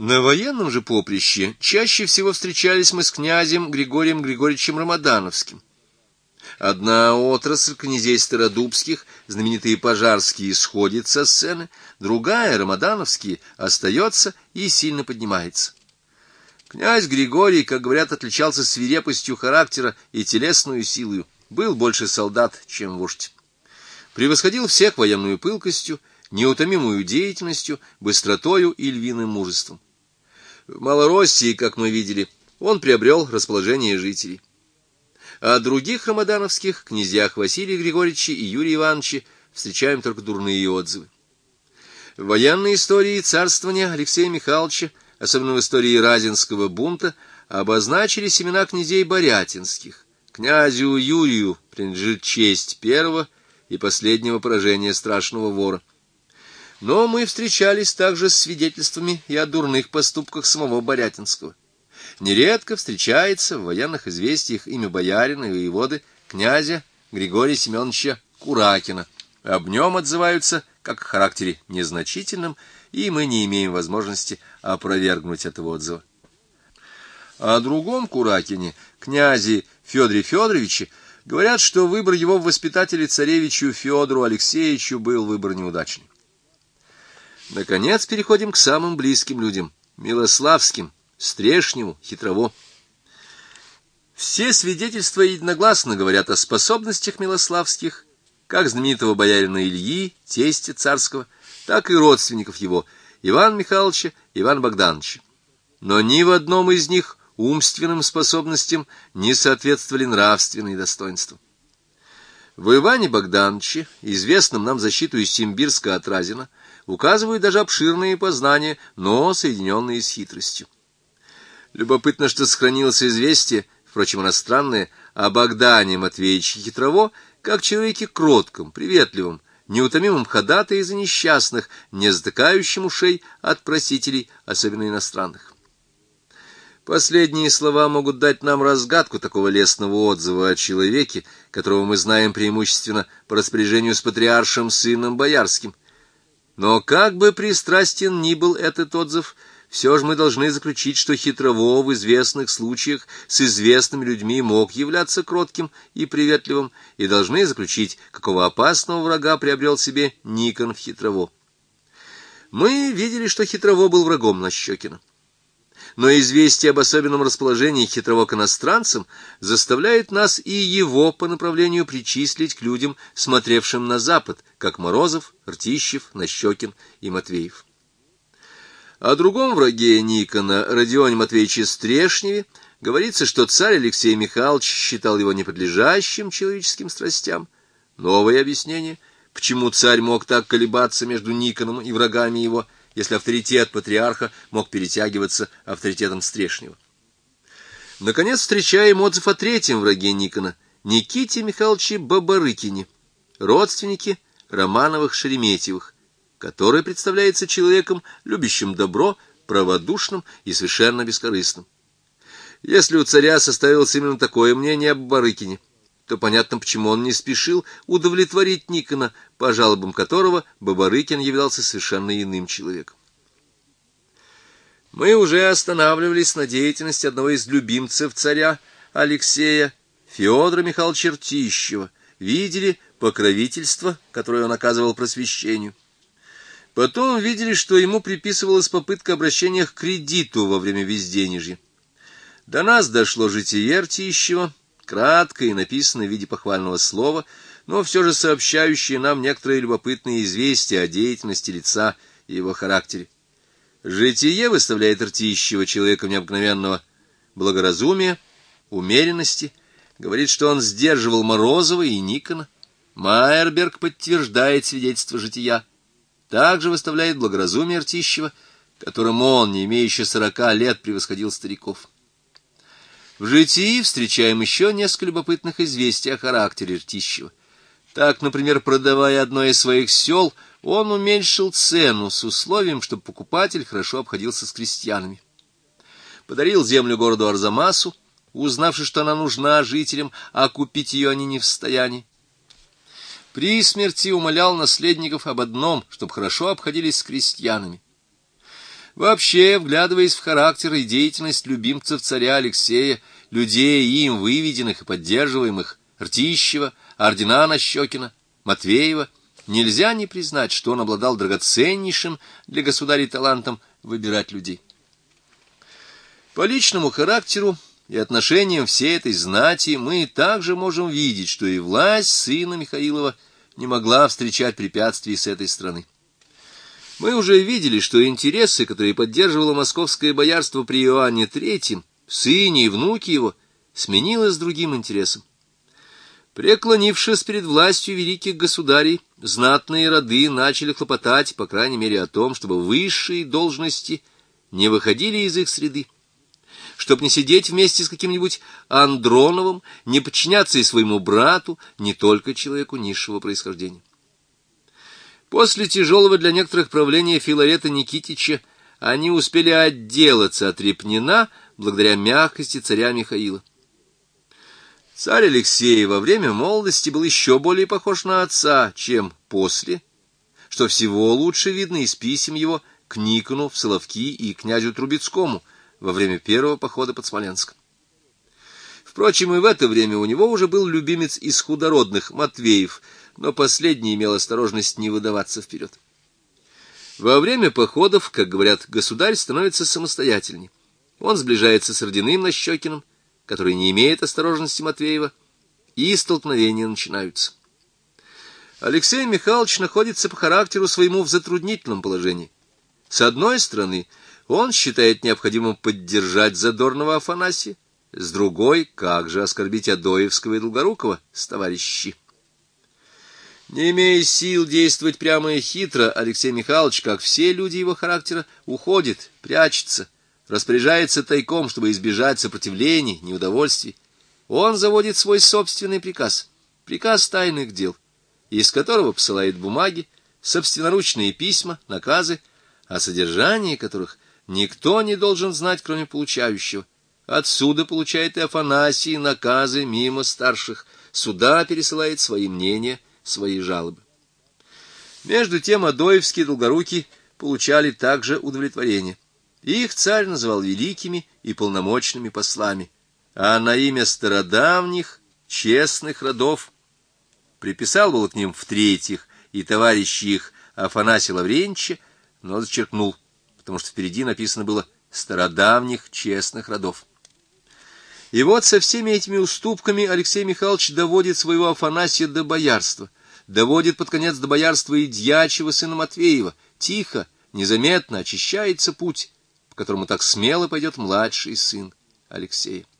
На военном же поприще чаще всего встречались мы с князем Григорием Григорьевичем Рамадановским. Одна отрасль князей Стародубских, знаменитые Пожарские, сходит со сцены, другая, Рамадановские, остается и сильно поднимается. Князь Григорий, как говорят, отличался свирепостью характера и телесную силою, был больше солдат, чем вождь. Превосходил всех военную пылкостью, неутомимую деятельностью, быстротою и львиным мужеством. В Малороссии, как мы видели, он приобрел расположение жителей. О других рамадановских князьях Василия Григорьевича и Юрия Ивановича встречаем только дурные отзывы. В военной истории царствования Алексея Михайловича, особенно в истории Разинского бунта, обозначили имена князей Борятинских. Князю Юрию принадлежит честь первого и последнего поражения страшного вора. Но мы встречались также с свидетельствами и о дурных поступках самого Борятинского. Нередко встречается в военных известиях имя боярина и воеводы князя Григория Семеновича Куракина. Об нем отзываются как о характере незначительном, и мы не имеем возможности опровергнуть этого отзыва. О другом Куракине, князе Федоре Федоровиче, говорят, что выбор его в воспитателе царевичу Федору Алексеевичу был выбор неудачный. Наконец переходим к самым близким людям — Милославским, Стрешневу, Хитрово. Все свидетельства единогласно говорят о способностях Милославских, как знаменитого боярина Ильи, тестя царского, так и родственников его, Ивана Михайловича, Ивана Богдановича. Но ни в одном из них умственным способностям не соответствовали нравственные достоинства. В Иване Богдановиче, известном нам защиту из Симбирска от Разина, указывают даже обширные познания, но соединенные с хитростью. Любопытно, что сохранилось известие, впрочем, иностранное, о Богдане Матвеевиче Хитрово, как человеке кротком, приветливом, неутомимом ходатае за несчастных, не затыкающим ушей от просителей, особенно иностранных. Последние слова могут дать нам разгадку такого лестного отзыва о человеке, которого мы знаем преимущественно по распоряжению с патриаршим сыном боярским. Но как бы пристрастен ни был этот отзыв, все же мы должны заключить, что Хитрово в известных случаях с известными людьми мог являться кротким и приветливым, и должны заключить, какого опасного врага приобрел себе Никон в Хитрово. Мы видели, что Хитрово был врагом Нащекина. Но известие об особенном расположении Хитрово к иностранцам заставляет нас и его по направлению причислить к людям, смотревшим на запад, как Морозов, Ртищев, Нащекин и Матвеев. О другом враге Никона, Родионе Матвеевиче Стрешневе, говорится, что царь Алексей Михайлович считал его неподлежащим человеческим страстям. Новое объяснение, почему царь мог так колебаться между Никоном и врагами его, если авторитет патриарха мог перетягиваться авторитетом Стрешнева. Наконец, встречаем отзыв о третьем враге Никона, Никите Михайловиче Бабарыкине, родственнике Романовых-Шереметьевых, который представляется человеком, любящим добро, праводушным и совершенно бескорыстным. Если у царя составилось именно такое мнение об Бабарыкине, то понятно, почему он не спешил удовлетворить Никона, по жалобам которого Бабарыкин являлся совершенно иным человеком. Мы уже останавливались на деятельности одного из любимцев царя Алексея, Федора Михайловича Ртищева, видели покровительство, которое он оказывал просвещению. Потом видели, что ему приписывалась попытка обращения к кредиту во время безденежья. До нас дошло житие Ртищева, краткое и написанное в виде похвального слова, но все же сообщающее нам некоторые любопытные известия о деятельности лица и его характере. Житие выставляет Ртищева человеком необыкновенного благоразумия, умеренности, говорит, что он сдерживал Морозова и Никона. Майерберг подтверждает свидетельство жития. Также выставляет благоразумие Ртищева, которым он, не имеющий 40 лет, превосходил стариков. В житии встречаем еще несколько любопытных известий о характере Ртищева. Так, например, продавая одно из своих сел, он уменьшил цену с условием, чтобы покупатель хорошо обходился с крестьянами. Подарил землю городу Арзамасу, узнавши, что она нужна жителям, а купить ее они не в состоянии. При смерти умолял наследников об одном, чтобы хорошо обходились с крестьянами. Вообще, вглядываясь в характер и деятельность любимцев царя Алексея, людей, им выведенных и поддерживаемых, Ртищева, Ордена Нащекина, Матвеева, нельзя не признать, что он обладал драгоценнейшим для государя талантом выбирать людей. По личному характеру и отношениям всей этой знати мы также можем видеть, что и власть сына Михаилова не могла встречать препятствий с этой стороны. Мы уже видели, что интересы, которые поддерживало московское боярство при Иоанне III, сыне и внуке его, сменилось другим интересом. Преклонившись перед властью великих государей, знатные роды начали хлопотать, по крайней мере, о том, чтобы высшие должности не выходили из их среды, чтобы не сидеть вместе с каким-нибудь Андроновым, не подчиняться и своему брату, не только человеку низшего происхождения. После тяжелого для некоторых правления Филарета Никитича они успели отделаться от Репнина благодаря мягкости царя Михаила. Царь Алексей во время молодости был еще более похож на отца, чем после, что всего лучше видно из писем его к Никону в Соловки и князю Трубецкому во время первого похода под Смоленском. Впрочем, и в это время у него уже был любимец из худородных, Матвеев, но последний имел осторожность не выдаваться вперед. Во время походов, как говорят, государь становится самостоятельней. Он сближается с Ордяным Нащекиным, который не имеет осторожности Матвеева, и столкновения начинаются. Алексей Михайлович находится по характеру своему в затруднительном положении. С одной стороны, он считает необходимым поддержать задорного Афанасия, с другой, как же оскорбить Адоевского и Долгорукова, товарищи. Не имея сил действовать прямо и хитро, Алексей Михайлович, как все люди его характера, уходит, прячется, распоряжается тайком, чтобы избежать сопротивлений, неудовольствий. Он заводит свой собственный приказ, приказ тайных дел, из которого посылает бумаги, собственноручные письма, наказы, о содержании которых никто не должен знать, кроме получающего. Отсюда получает и Афанасий наказы мимо старших, сюда пересылает свои мнения, свои жалобы. Между тем Адоевские и Долгорукий получали также удовлетворение. Их царь называл великими и полномочными послами, а на имя стародавних, честных родов приписал было к ним в-третьих и товарища их Афанасия Лаврентьевича, но зачеркнул, потому что впереди написано было «стародавних, честных родов». И вот со всеми этими уступками Алексей Михайлович доводит своего Афанасия до боярства, доводит под конец до боярства и дьячего сына Матвеева, тихо, незаметно очищается путь, по которому так смело пойдет младший сын Алексея.